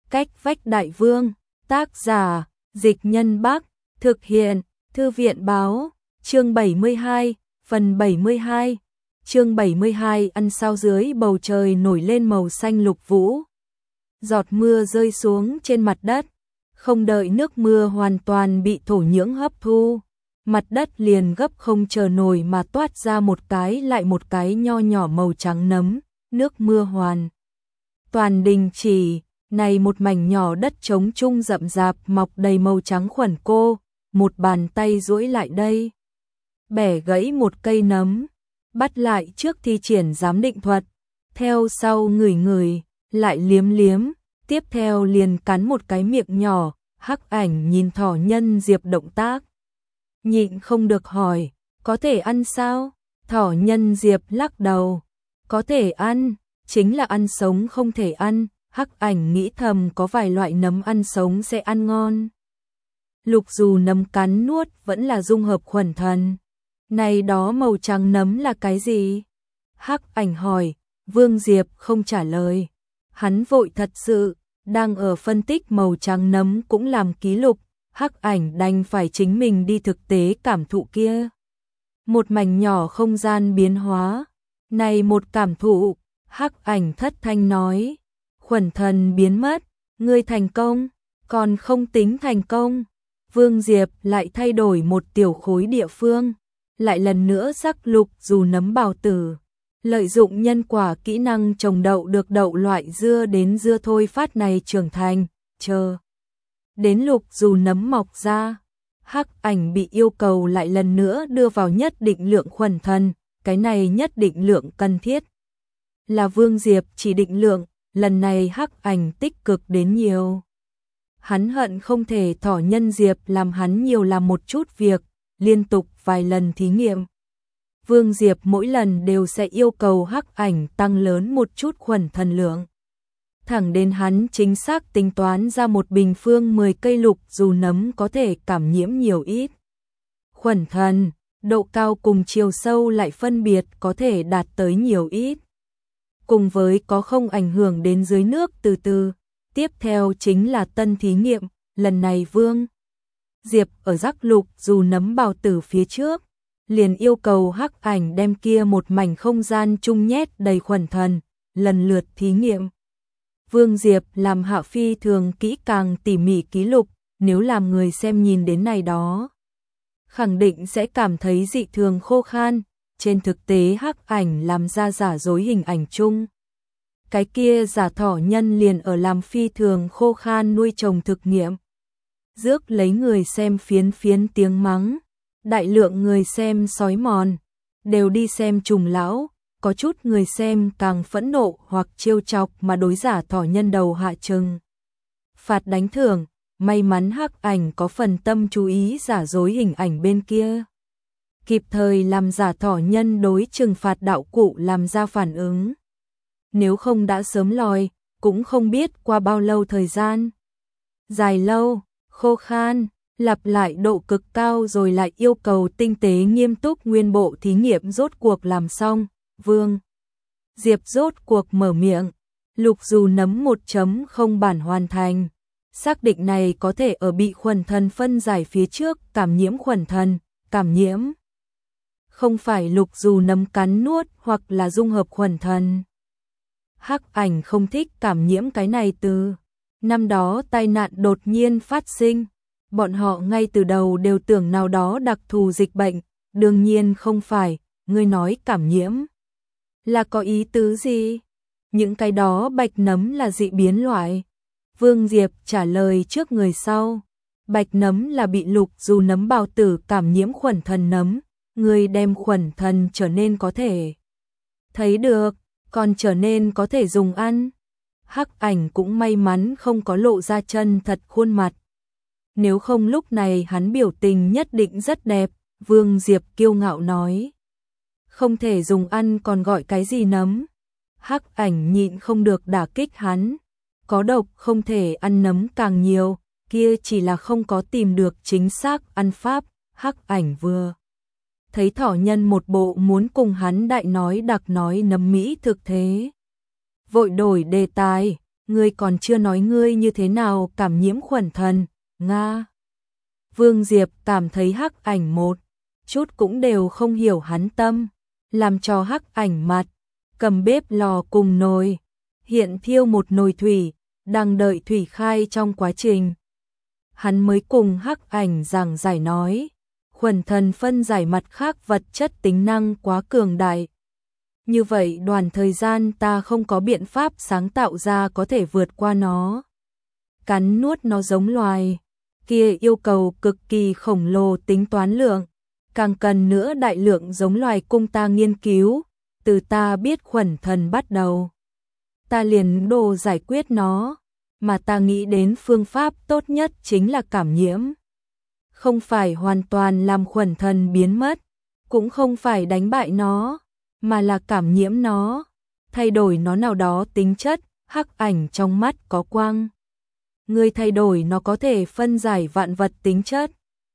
Cách vách đại vương, tác giả, Dịch Nhân Bắc, thực hiện, Thư viện báo, chương 72, phần 72. Chương 72 ăn sao dưới bầu trời nổi lên màu xanh lục vũ. Giọt mưa rơi xuống trên mặt đất, không đợi nước mưa hoàn toàn bị thổ nhưỡng hấp thu, mặt đất liền gấp không chờ nổi mà toát ra một cái lại một cái nho nhỏ màu trắng nấm, nước mưa hoàn toàn đình chỉ. Này một mảnh nhỏ đất trống trung rậm rạp mọc đầy màu trắng khuẩn cô, một bàn tay duỗi lại đây, bẻ gãy một cây nấm, bắt lại trước thi triển giám định thuật, theo sau ngửi ngửi, lại liếm liếm, tiếp theo liền cắn một cái miệng nhỏ. Hắc Ảnh nhìn Thỏ Nhân Diệp động tác, nhịn không được hỏi, có thể ăn sao? Thỏ Nhân Diệp lắc đầu, có thể ăn, chính là ăn sống không thể ăn. Hắc Ảnh nghĩ thầm có vài loại nấm ăn sống sẽ ăn ngon. Lục dù nấm cắn nuốt vẫn là dung hợp khuẩn thần. Này đó màu trắng nấm là cái gì? Hắc Ảnh hỏi, Vương Diệp không trả lời. Hắn vội thật sự, đang ở phân tích màu trắng nấm cũng làm ký lục. Hắc Ảnh đành phải chính mình đi thực tế cảm thụ kia. Một mảnh nhỏ không gian biến hóa. Này một cảm thụ, Hắc Ảnh thất thanh nói. Khuẩn thần biến mất, ngươi thành công, còn không tính thành công. Vương Diệp lại thay đổi một tiểu khối địa phương, lại lần nữa sắc lục dù nấm bào tử. Lợi dụng nhân quả kỹ năng trồng đậu được đậu loại dưa đến dưa thôi phát này trưởng thành, chờ đến lục dù nấm mọc ra. Hắc Ảnh bị yêu cầu lại lần nữa đưa vào nhất định lượng khuẩn thần, cái này nhất định lượng cần thiết là Vương Diệp chỉ định lượng. Lần này Hắc Ảnh tích cực đến nhiều. Hắn hận không thể Thỏ Nhân Diệp làm hắn nhiều làm một chút việc, liên tục vài lần thí nghiệm. Vương Diệp mỗi lần đều sẽ yêu cầu Hắc Ảnh tăng lớn một chút khuẩn thần lượng. Thẳng đến hắn chính xác tính toán ra một bình phương 10 cây lục dù nấm có thể cảm nhiễm nhiều ít khuẩn thần, độ cao cùng chiều sâu lại phân biệt có thể đạt tới nhiều ít. Cùng với có không ảnh hưởng đến dưới nước từ từ. Tiếp theo chính là tân thí nghiệm, lần này Vương Diệp ở rắc lục dù nấm bào tử phía trước, liền yêu cầu Hắc Ảnh đem kia một mảnh không gian chung nhét đầy khuẩn thần, lần lượt thí nghiệm. Vương Diệp làm hạ phi thường kỹ càng tỉ mỉ ký lục, nếu làm người xem nhìn đến này đó, khẳng định sẽ cảm thấy dị thường khô khan. Trên thực tế Hắc Ảnh làm ra giả dối hình ảnh chung. Cái kia giả thỏ nhân liền ở làm phi thường khô khan nuôi trồng thực nghiệm. Rước lấy người xem phiến phiến tiếng mắng. Đại lượng người xem sói mòn. Đều đi xem trùng lão. Có chút người xem càng phẫn nộ hoặc trêu chọc mà đối giả thỏ nhân đầu hạ trừng. Phạt đánh thưởng. May mắn Hắc Ảnh có phần tâm chú ý giả dối hình ảnh bên kia. Kịp thời làm giả thỏ nhân đối trừng phạt đạo cụ làm ra phản ứng. Nếu không đã sớm lòi, cũng không biết qua bao lâu thời gian. Dài lâu, khô khan, lặp lại độ cực cao rồi lại yêu cầu tinh tế nghiêm túc nguyên bộ thí nghiệm rốt cuộc làm xong. Vương Diệp rốt cuộc mở miệng, lục dù nấm 1.0 bản hoàn thành. Xác định này có thể ở bị khuẩn thần phân giải phía trước cảm nhiễm khuẩn thần, cảm nhiễm. Không phải lục dù nấm cắn nuốt hoặc là dung hợp khuẩn thần. Hắc Ảnh không thích cảm nhiễm cái này từ. Năm đó tai nạn đột nhiên phát sinh. Bọn họ ngay từ đầu đều tưởng nào đó đặc thù dịch bệnh. Đương nhiên không phải, ngươi nói cảm nhiễm là có ý tứ gì? Những cái đó bạch nấm là dị biến loại. Vương Diệp trả lời trước người sau. Bạch nấm là bị lục dù nấm bào tử cảm nhiễm khuẩn thần nấm. Người đem khuẩn thần trở nên có thể thấy được, còn trở nên có thể dùng ăn. Hắc Ảnh cũng may mắn không có lộ ra chân thật khuôn mặt. Nếu không lúc này hắn biểu tình nhất định rất đẹp. Vương Diệp kiêu ngạo nói. Không thể dùng ăn còn gọi cái gì nấm. Hắc Ảnh nhịn không được đả kích hắn. Có độc không thể ăn nấm càng nhiều, kia chỉ là không có tìm được chính xác ăn pháp. Hắc Ảnh vừa thấy thỏ nhân một bộ muốn cùng hắn đại nói đặc nói nấm mỹ thực thế. Vội đổi đề tài, ngươi còn chưa nói ngươi như thế nào cảm nhiễm khuẩn thần, Nga. Vương Diệp cảm thấy Hắc Ảnh một chút cũng đều không hiểu hắn tâm, làm cho Hắc Ảnh mặt, cầm bếp lò cùng nồi, hiện thiêu một nồi thủy, đang đợi thủy khai trong quá trình. Hắn mới cùng Hắc Ảnh giảng giải nói, khuẩn thần phân giải mặt khác vật chất tính năng quá cường đại. Như vậy đoạn thời gian ta không có biện pháp sáng tạo ra có thể vượt qua nó. Cắn nuốt nó giống loài, kia yêu cầu cực kỳ khổng lồ tính toán lượng, càng cần nữa đại lượng giống loài cung ta nghiên cứu, từ ta biết khuẩn thần bắt đầu. Ta liền đồ giải quyết nó, mà ta nghĩ đến phương pháp tốt nhất chính là cảm nhiễm. Không phải hoàn toàn làm khuẩn thần biến mất, cũng không phải đánh bại nó, mà là cảm nhiễm nó, thay đổi nó nào đó tính chất. Hắc Ảnh trong mắt có quang. Ngươi thay đổi nó có thể phân giải vạn vật tính chất.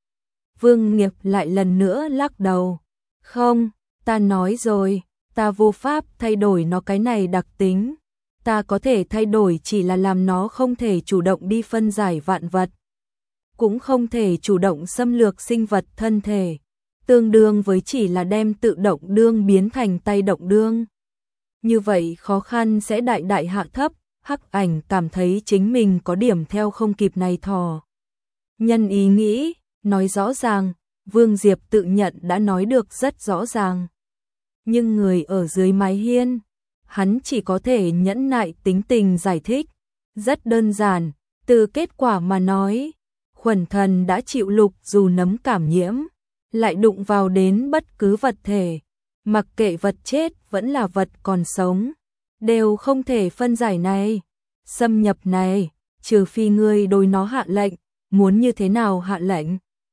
Vương Nghiệp lại lần nữa lắc đầu. Không, ta nói rồi, ta vô pháp thay đổi nó cái này đặc tính. Ta có thể thay đổi chỉ là làm nó không thể chủ động đi phân giải vạn vật, cũng không thể chủ động xâm lược sinh vật thân thể, tương đương với chỉ là đem tự động đương biến thành tay động đương. Như vậy khó khăn sẽ đại đại hạ thấp. Hắc Ảnh cảm thấy chính mình có điểm theo không kịp này thò. Nhân ý nghĩ, nói rõ ràng, Vương Diệp tự nhận đã nói được rất rõ ràng. Nhưng người ở dưới mái hiên, hắn chỉ có thể nhẫn nại tính tình giải thích. Rất đơn giản, từ kết quả mà nói, khuẩn thần đã chịu lục dù nấm cảm nhiễm, lại đụng vào đến bất cứ vật thể, mặc kệ vật chết vẫn là vật còn sống, đều không thể phân giải này, xâm nhập này, trừ phi ngươi đối nó hạ lệnh, muốn như thế nào hạ lệnh.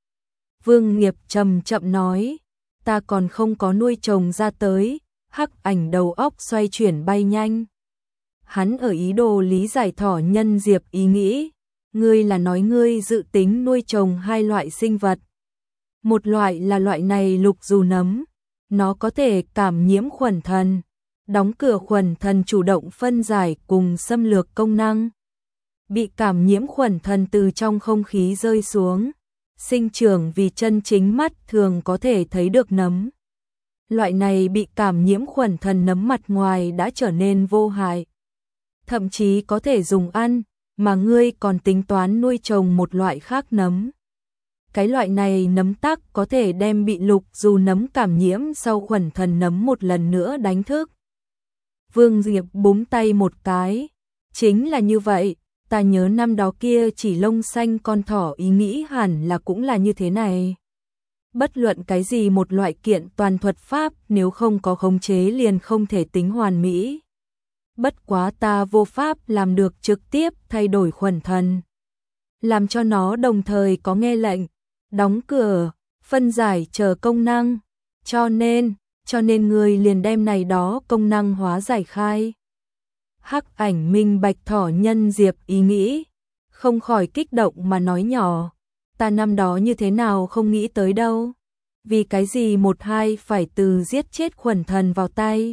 Vương Nghiệp chậm chậm nói, ta còn không có nuôi trồng ra tới. Hắc Ảnh đầu óc xoay chuyển bay nhanh. Hắn ở ý đồ lý giải Thỏ Nhân Diệp ý nghĩ, ngươi là nói ngươi dự tính nuôi trồng hai loại sinh vật. Một loại là loại này lục dù nấm, nó có thể cảm nhiễm khuẩn thần, đóng cửa khuẩn thần chủ động phân giải cùng xâm lược công năng. Bị cảm nhiễm khuẩn thần từ trong không khí rơi xuống, sinh trưởng vì chân chính mắt thường có thể thấy được nấm. Loại này bị cảm nhiễm khuẩn thần nấm mặt ngoài đã trở nên vô hại, thậm chí có thể dùng ăn, mà ngươi còn tính toán nuôi trồng một loại khác nấm. Cái loại này nấm tắc có thể đem bị lục dù nấm cảm nhiễm sau khuẩn thần nấm một lần nữa đánh thức. Vương Diệp búng tay một cái, chính là như vậy, ta nhớ năm đó kia chỉ lông xanh con thỏ ý nghĩ hẳn là cũng là như thế này. Bất luận cái gì một loại kiện toàn thuật pháp nếu không có khống chế liền không thể tính hoàn mỹ. Bất quá ta vô pháp làm được trực tiếp thay đổi khuẩn thần, làm cho nó đồng thời có nghe lệnh, đóng cửa, phân giải chờ công năng, cho nên người liền đem này đó công năng hóa giải khai. Hắc Ảnh minh bạch Thỏ Nhân Diệp ý nghĩ, không khỏi kích động mà nói nhỏ, ta năm đó như thế nào không nghĩ tới đâu, vì cái gì một hai phải từ giết chết khuẩn thần vào tay.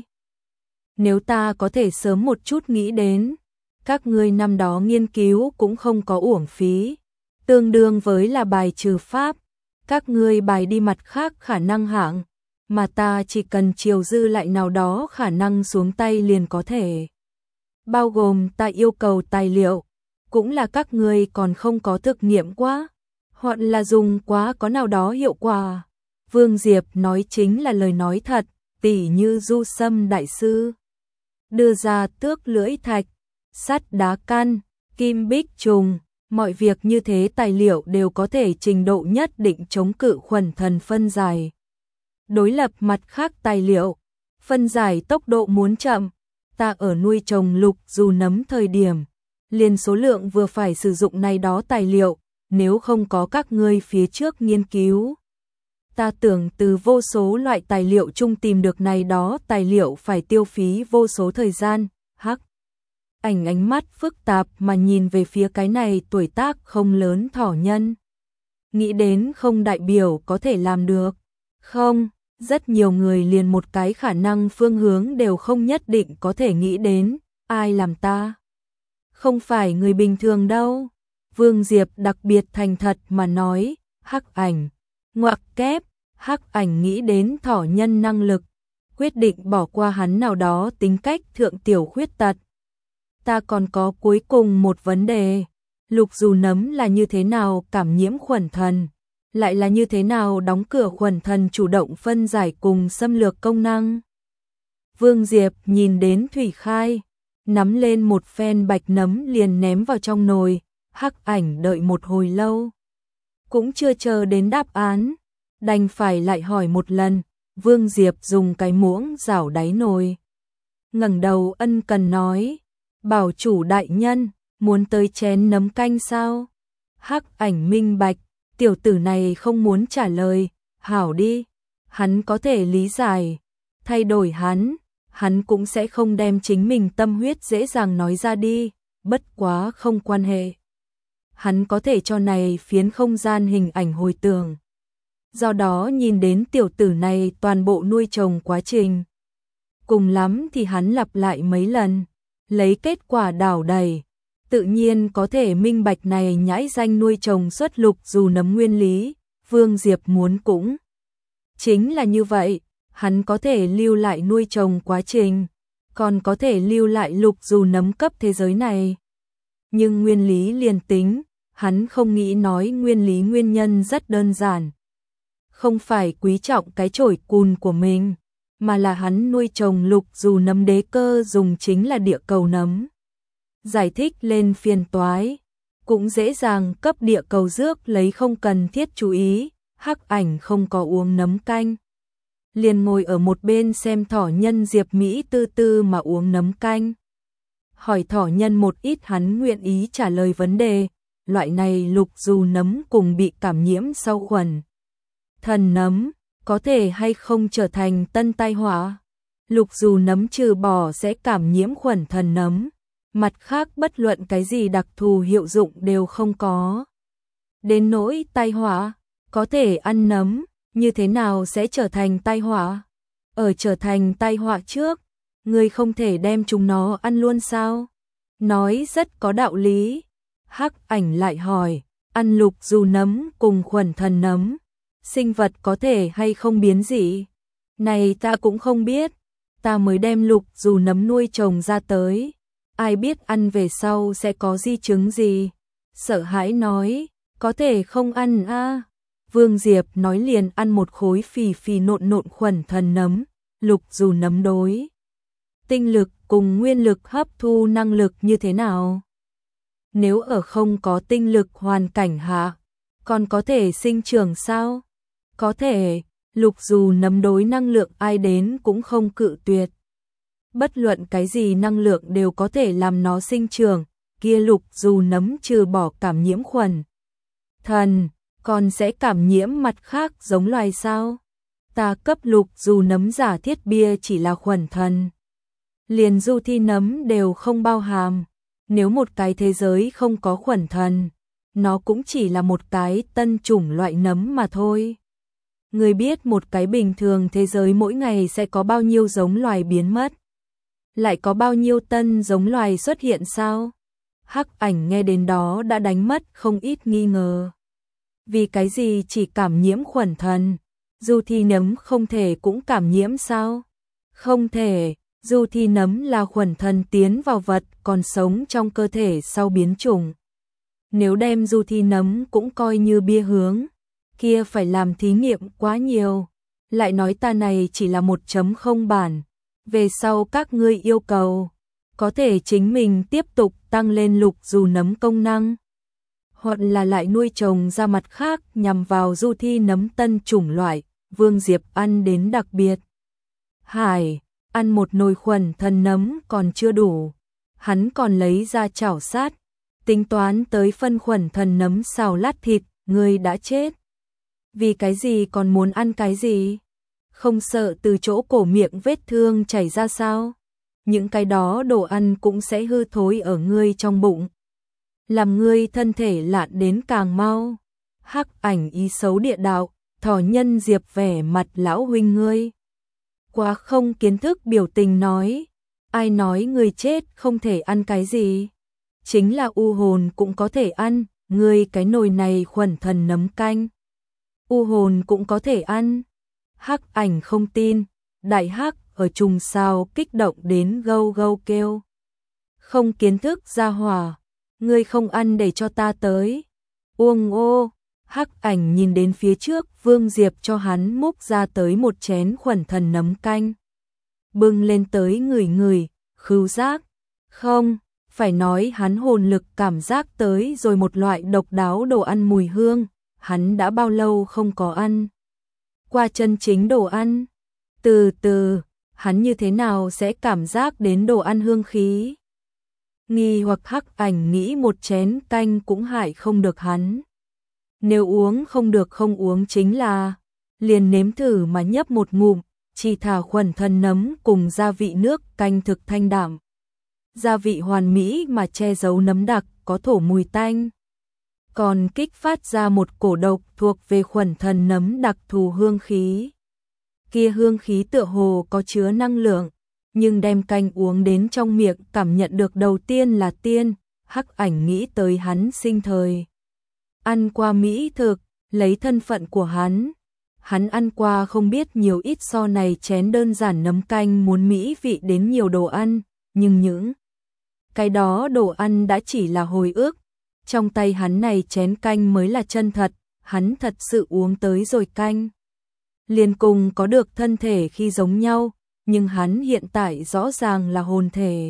Nếu ta có thể sớm một chút nghĩ đến, các ngươi năm đó nghiên cứu cũng không có uổng phí, tương đương với là bài trừ pháp, các ngươi bài đi mặt khác khả năng hạng, mà ta chỉ cần chiều dư lại nào đó khả năng xuống tay liền có thể. Bao gồm ta yêu cầu tài liệu, cũng là các ngươi còn không có thực nghiệm quá, hoặc là dùng quá có nào đó hiệu quả. Vương Diệp nói chính là lời nói thật, tỉ như Du Sâm đại sư đưa ra tước lưỡi thạch, sắt đá căn, kim bích trùng, mọi việc như thế tài liệu đều có thể trình độ nhất định chống cự khuẩn thần phân giải. Đối lập mặt khác tài liệu, phân giải tốc độ muốn chậm, ta ở nuôi trồng lục dù nấm thời điểm, liền số lượng vừa phải sử dụng này đó tài liệu, nếu không có các ngươi phía trước nghiên cứu. Ta tưởng từ vô số loại tài liệu chung tìm được này đó tài liệu phải tiêu phí vô số thời gian. Hắc Ảnh ánh mắt phức tạp mà nhìn về phía cái này tuổi tác không lớn Thỏ Nhân. Nghĩ đến không đại biểu có thể làm được. Không, rất nhiều người liền một cái khả năng phương hướng đều không nhất định có thể nghĩ đến, ai làm ta. không phải người bình thường đâu. Vương Diệp đặc biệt thành thật mà nói, Hắc Ảnh, ngoặc kép, Hắc Ảnh nghĩ đến Thỏ Nhân năng lực, quyết định bỏ qua hắn nào đó tính cách thượng tiểu khuyết tật. Ta còn có cuối cùng một vấn đề, Lục Dù Nấm là như thế nào cảm nhiễm khuẩn thần, lại là như thế nào đóng cửa khuẩn thần chủ động phân giải cùng xâm lược công năng. Vương Diệp nhìn đến Thủy Khai, nắm lên một phen bạch nấm liền ném vào trong nồi, Hắc Ảnh đợi một hồi lâu, cũng chưa chờ đến đáp án, đành phải lại hỏi một lần. Vương Diệp dùng cái muỗng rảo đáy nồi, ngẩng đầu ân cần nói, bảo chủ đại nhân, muốn tới chén nấm canh sao? Hắc Ảnh minh bạch, tiểu tử này không muốn trả lời, hảo đi, hắn có thể lý giải, thay đổi hắn cũng sẽ không đem chính mình tâm huyết dễ dàng nói ra đi, bất quá không quan hệ. Hắn có thể cho này phiến không gian hình ảnh hồi tưởng. Do đó nhìn đến tiểu tử này toàn bộ nuôi trồng quá trình. Cùng lắm thì hắn lặp lại mấy lần, lấy kết quả đảo đầy. Tự nhiên có thể minh bạch này nhãi danh nuôi trồng xuất Lục Dù Nấm nguyên lý, Vương Diệp muốn cũng. Chính là như vậy, hắn có thể lưu lại nuôi trồng quá trình, còn có thể lưu lại Lục Dù Nấm cấp thế giới này. Nhưng nguyên lý liền tính, hắn không nghĩ nói nguyên lý nguyên nhân rất đơn giản. Không phải quý trọng cái chổi cùn của mình, mà là hắn nuôi trồng Lục Dù Nấm đế cơ dùng chính là địa cầu nấm. Giải thích lên phiền toái, cũng dễ dàng cấp địa cầu rước lấy không cần thiết chú ý, Hắc Ảnh không có uống nấm canh. Liền ngồi ở một bên xem Thỏ Nhân Diệp Mỹ tư tư mà uống nấm canh. Hỏi Thỏ Nhân một ít hắn nguyện ý trả lời vấn đề, loại này Lục Dù Nấm cùng bị cảm nhiễm sau khuẩn thần nấm, có thể hay không trở thành tân tai họa. Lục Dù Nấm trừ bỏ sẽ cảm nhiễm khuẩn thần nấm, mặt khác bất luận cái gì đặc thù hiệu dụng đều không có. Đến nỗi tai họa, có thể ăn nấm, như thế nào sẽ trở thành tai họa? Ở trở thành tai họa trước, người không thể đem chúng nó ăn luôn sao? Nói rất có đạo lý. Hắc Ảnh lại hỏi, ăn Lục Dù Nấm cùng khuẩn thần nấm, sinh vật có thể hay không biến dị? Này ta cũng không biết, ta mới đem Lục Dù Nấm nuôi trồng ra tới, ai biết ăn về sau sẽ có di chứng gì? Sợ hãi nói, có thể không ăn a. Vương Diệp nói liền ăn một khối phì phì nộn nộn khuẩn thần nấm, Lục Dù Nấm đối tinh lực cùng nguyên lực hấp thu năng lực như thế nào? Nếu ở không có tinh lực hoàn cảnh hạ, còn có thể sinh trưởng sao? Có thể, Lục Dù Nấm đối năng lượng ai đến cũng không cự tuyệt. Bất luận cái gì năng lượng đều có thể làm nó sinh trưởng, kia Lục Dù Nấm trừ bỏ cảm nhiễm khuẩn thần, còn sẽ cảm nhiễm mặt khác giống loài sao? Ta cấp Lục Dù Nấm giả thiết bia chỉ là khuẩn thần, liền du thi nấm đều không bao hàm. Nếu một cái thế giới không có khuẩn thần, nó cũng chỉ là một cái tân chủng loại nấm mà thôi. Người biết một cái bình thường thế giới mỗi ngày sẽ có bao nhiêu giống loài biến mất, lại có bao nhiêu tân giống loài xuất hiện sao? Hắc Ảnh nghe đến đó đã đánh mất không ít nghi ngờ. Vì cái gì chỉ cảm nhiễm khuẩn thần, du thi nấm không thể cũng cảm nhiễm sao? Không thể, du thi nấm là khuẩn thần tiến vào vật còn sống trong cơ thể sau biến chủng. Nếu đem du thi nấm cũng coi như bia hướng, kia phải làm thí nghiệm quá nhiều. Lại nói ta này chỉ là 1.0 bản, về sau các ngươi yêu cầu, có thể chính mình tiếp tục tăng lên Lục Dù Nấm công năng, hoặc là lại nuôi trồng ra mặt khác nhằm vào du thi nấm tân chủng loại. Vương Diệp ăn đến đặc biệt. Hải, ăn một nồi khuẩn thần nấm còn chưa đủ, hắn còn lấy ra chảo sát, tính toán tới phân khuẩn thần nấm xào lát thịt. Ngươi đã chết, vì cái gì còn muốn ăn cái gì? Không sợ từ chỗ cổ miệng vết thương chảy ra sao? Những cái đó đồ ăn cũng sẽ hư thối ở ngươi trong bụng, làm ngươi thân thể lạn đến càng mau. Hắc Ảnh ý xấu địa đạo, Thỏ Nhân Diệp vẻ mặt lão huynh ngươi quá không kiến thức biểu tình nói, ai nói người chết không thể ăn cái gì? chính là u hồn cũng có thể ăn, ngươi cái nồi này khuẩn thần nấm canh. U hồn cũng có thể ăn. Hắc Ảnh không tin, đại hắc ở trùng sao kích động đến gâu gâu kêu. Không kiến thức ra hỏa, ngươi không ăn để cho ta tới. Uông ô, Hắc Ảnh nhìn đến phía trước, Vương Diệp cho hắn múc ra tới một chén khuẩn thần nấm canh. Bưng lên tới ngửi ngửi, khứu giác. Không, phải nói hắn hồn lực cảm giác tới rồi một loại độc đáo đồ ăn mùi hương, hắn đã bao lâu không có ăn qua chân chính đồ ăn. Từ từ, hắn như thế nào sẽ cảm giác đến đồ ăn hương khí? Nghi hoặc Hắc Ảnh nghĩ một chén canh cũng hại không được hắn. Nếu uống không được không uống chính là, liền nếm thử mà nhấp một ngụm, chỉ thả khuẩn thần nấm cùng gia vị nước canh thực thanh đạm. Gia vị hoàn mỹ mà che giấu nấm đặc có thổ mùi tanh. Còn kích phát ra một cổ độc thuộc về khuẩn thần nấm đặc thù hương khí. Kia hương khí tựa hồ có chứa năng lượng, nhưng đem canh uống đến trong miệng cảm nhận được đầu tiên là tiên. Hắc Ảnh nghĩ tới hắn sinh thời ăn qua mỹ thực, lấy thân phận của hắn ăn qua không biết nhiều ít so này chén đơn giản nấm canh muốn mỹ vị đến nhiều đồ ăn, nhưng những cái đó đồ ăn đã chỉ là hồi ức. Trong tay hắn này chén canh mới là chân thật, hắn thật sự uống tới rồi canh. Liền cùng có được thân thể khi giống nhau, nhưng hắn hiện tại rõ ràng là hồn thể.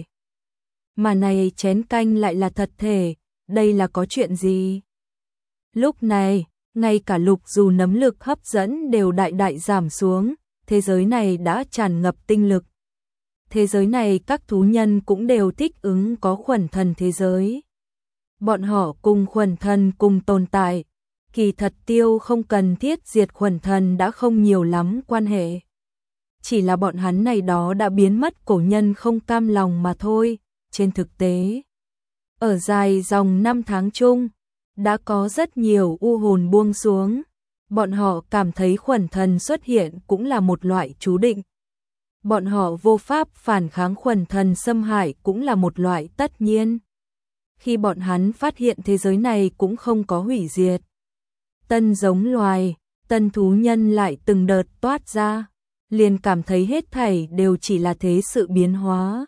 Mà này chén canh lại là thật thể, đây là có chuyện gì? Lúc này, ngay cả lục dù nấm lực hấp dẫn đều đại đại giảm xuống, thế giới này đã tràn ngập tinh lực. Thế giới này các thú nhân cũng đều thích ứng có khuẩn thần thế giới. Bọn họ cùng khuẩn thần cùng tồn tại. Kỳ thật Tiêu không cần thiết diệt khuẩn thần đã không nhiều lắm quan hệ. Chỉ là bọn hắn này đó đã biến mất cổ nhân không cam lòng mà thôi. Trên thực tế, ở dài dòng năm tháng chung, đã có rất nhiều u hồn buông xuống. Bọn họ cảm thấy khuẩn thần xuất hiện cũng là một loại chú định. Bọn họ vô pháp phản kháng khuẩn thần xâm hại cũng là một loại tất nhiên. Khi bọn hắn phát hiện thế giới này cũng không có hủy diệt. Tân giống loài, tân thú nhân lại từng đợt toát ra, liền cảm thấy hết thảy đều chỉ là thế sự biến hóa.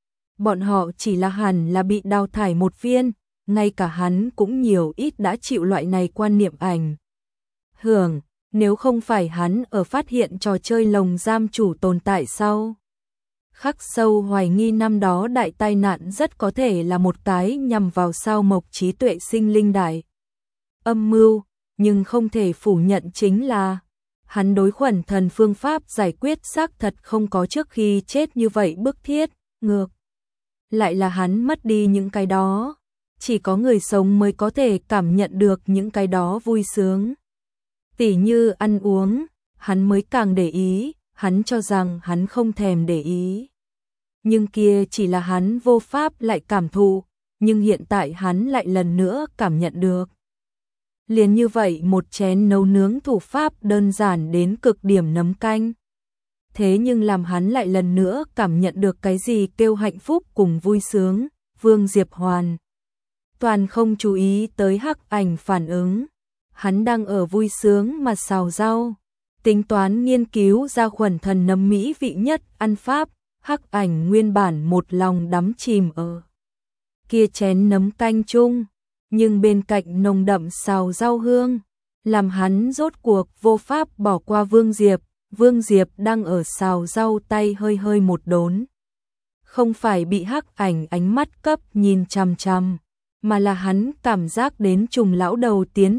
Bọn họ chỉ là hẳn là bị đào thải một viên, ngay cả hắn cũng nhiều ít đã chịu loại này quan niệm ảnh hưởng, nếu không phải hắn ở phát hiện trò chơi lồng giam chủ tồn tại sau. Khắc sâu hoài nghi năm đó đại tai nạn rất có thể là một cái nhằm vào sao mộc trí tuệ sinh linh đại âm mưu, nhưng không thể phủ nhận chính là hắn đối khuẩn thần phương pháp giải quyết xác thật không có trước khi chết như vậy bức thiết, ngược lại là hắn mất đi những cái đó. Chỉ có người sống mới có thể cảm nhận được những cái đó vui sướng. Tỉ như ăn uống, hắn mới càng để ý, hắn cho rằng hắn không thèm để ý. Nhưng kia chỉ là hắn vô pháp lại cảm thụ, nhưng hiện tại hắn lại lần nữa cảm nhận được. Liền như vậy một chén nấu nướng thủ pháp đơn giản đến cực điểm nấm canh. Thế nhưng làm hắn lại lần nữa cảm nhận được cái gì kêu hạnh phúc cùng vui sướng. Vương Diệp hoàn toàn không chú ý tới Hắc Ảnh phản ứng. Hắn đang ở vui sướng mà xào rau, tính toán nghiên cứu ra khuẩn thần nấm mỹ vị nhất ăn pháp. Hắc Ảnh nguyên bản một lòng đắm chìm ở kia chén nấm canh chung, nhưng bên cạnh nồng đậm xào rau hương, làm hắn rốt cuộc vô pháp bỏ qua Vương Diệp. Vương Diệp đang ở xào rau tay hơi hơi một đốn. Không phải bị Hắc Ảnh ánh mắt cấp nhìn chằm chằm, mà là hắn cảm giác đến trùng lão đầu tiến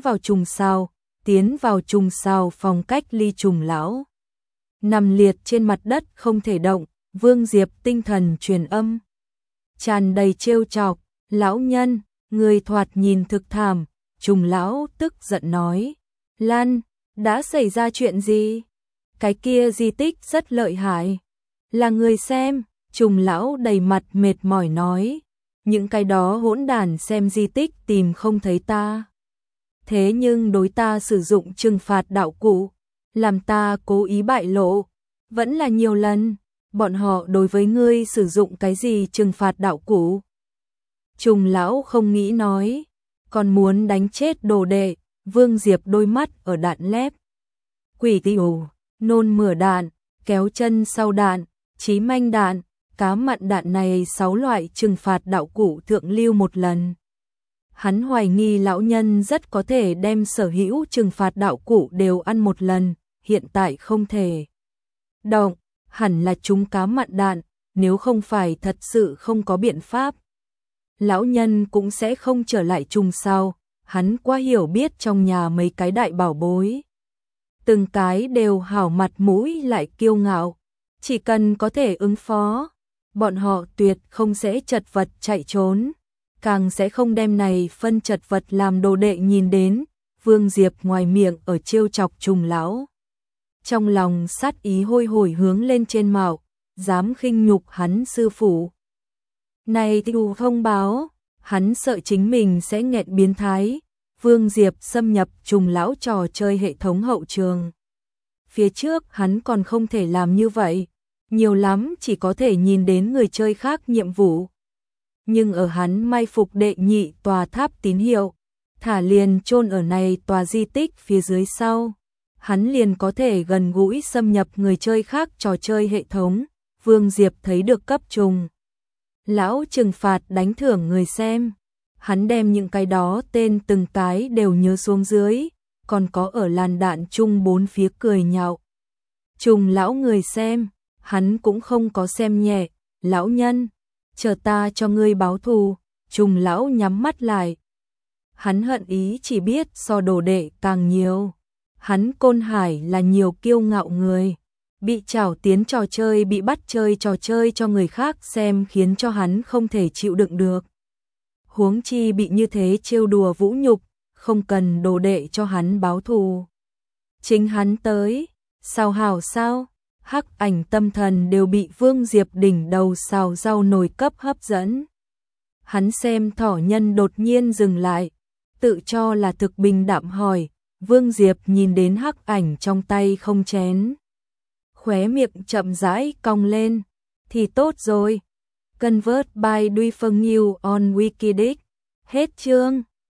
vào trùng xào phòng cách ly trùng lão. Nằm liệt trên mặt đất không thể động, Vương Diệp tinh thần truyền âm. Tràn đầy trêu chọc, lão nhân, người thoạt nhìn thực thảm, trùng lão tức giận nói. Lan, đã xảy ra chuyện gì? Cái kia di tích rất lợi hại. Là người xem, trùng lão đầy mặt mệt mỏi nói. Những cái đó hỗn đản xem di tích tìm không thấy ta. Thế nhưng đối ta sử dụng trừng phạt đạo cụ, làm ta cố ý bại lộ, vẫn là nhiều lần. Bọn họ đối với ngươi sử dụng cái gì trừng phạt đạo cụ? Trùng lão không nghĩ nói, còn muốn đánh chết đồ đệ. Vương Diệp đôi mắt ở đạn lép. Quỷ tiểu, nôn mửa đạn, kéo chân sau đạn, chí manh đạn, cá mặn đạn này 6 loại trừng phạt đạo cụ thượng lưu một lần. Hắn hoài nghi lão nhân rất có thể đem sở hữu trừng phạt đạo cụ đều ăn một lần, hiện tại không thể động, hẳn là chúng cá mặn đạn, nếu không phải thật sự không có biện pháp. Lão nhân cũng sẽ không trở lại trùng sau, hắn quá hiểu biết trong nhà mấy cái đại bảo bối. Từng cái đều hảo mặt mũi lại kiêu ngạo, chỉ cần có thể ứng phó, bọn họ tuyệt không sẽ chật vật chạy trốn, càng sẽ không đem này phân chật vật làm đồ đệ nhìn đến. Vương Diệp ngoài miệng ở trêu chọc Trùng lão, trong lòng sát ý hôi hổi hướng lên trên mạo, dám khinh nhục hắn sư phụ. Này tiêu thông báo, hắn sợ chính mình sẽ nghẹn biến thái. Vương Diệp xâm nhập Trùng lão trò chơi hệ thống hậu trường. Phía trước hắn còn không thể làm như vậy, nhiều lắm chỉ có thể nhìn đến người chơi khác nhiệm vụ. Nhưng ở hắn mai phục đệ nhị tòa tháp tín hiệu, thả liền chôn ở này tòa di tích phía dưới sau, hắn liền có thể gần gũi xâm nhập người chơi khác trò chơi hệ thống. Vương Diệp thấy được cấp Trùng lão trừng phạt đánh thưởng người xem, hắn đem những cái đó tên từng cái đều nhớ xuống dưới, còn có ở làn đạn chung bốn phía cười nhạo. Trùng lão người xem, hắn cũng không có xem nhẹ, lão nhân, chờ ta cho ngươi báo thù. Trùng lão nhắm mắt lại. Hắn hận ý chỉ biết so đồ đệ càng nhiều. Hắn Côn Hải là nhiều kiêu ngạo người, bị trảo tiến trò chơi, bị bắt chơi trò chơi cho người khác xem khiến cho hắn không thể chịu đựng được. Huống chi bị như thế trêu đùa vũ nhục, không cần đồ đệ cho hắn báo thù. Chính hắn tới, sao hảo sao? Hắc ảnh tâm thần đều bị Vương Diệp đỉnh đầu xào rau nồi cấp hấp dẫn. Hắn xem thỏ nhân đột nhiên dừng lại, tự cho là thực bình đạm hỏi. Vương Diệp nhìn đến hắc ảnh trong tay không chén, khóe miệng chậm rãi cong lên, thì tốt rồi. Convert by Duy Phương New on Wikidic. Hết chương.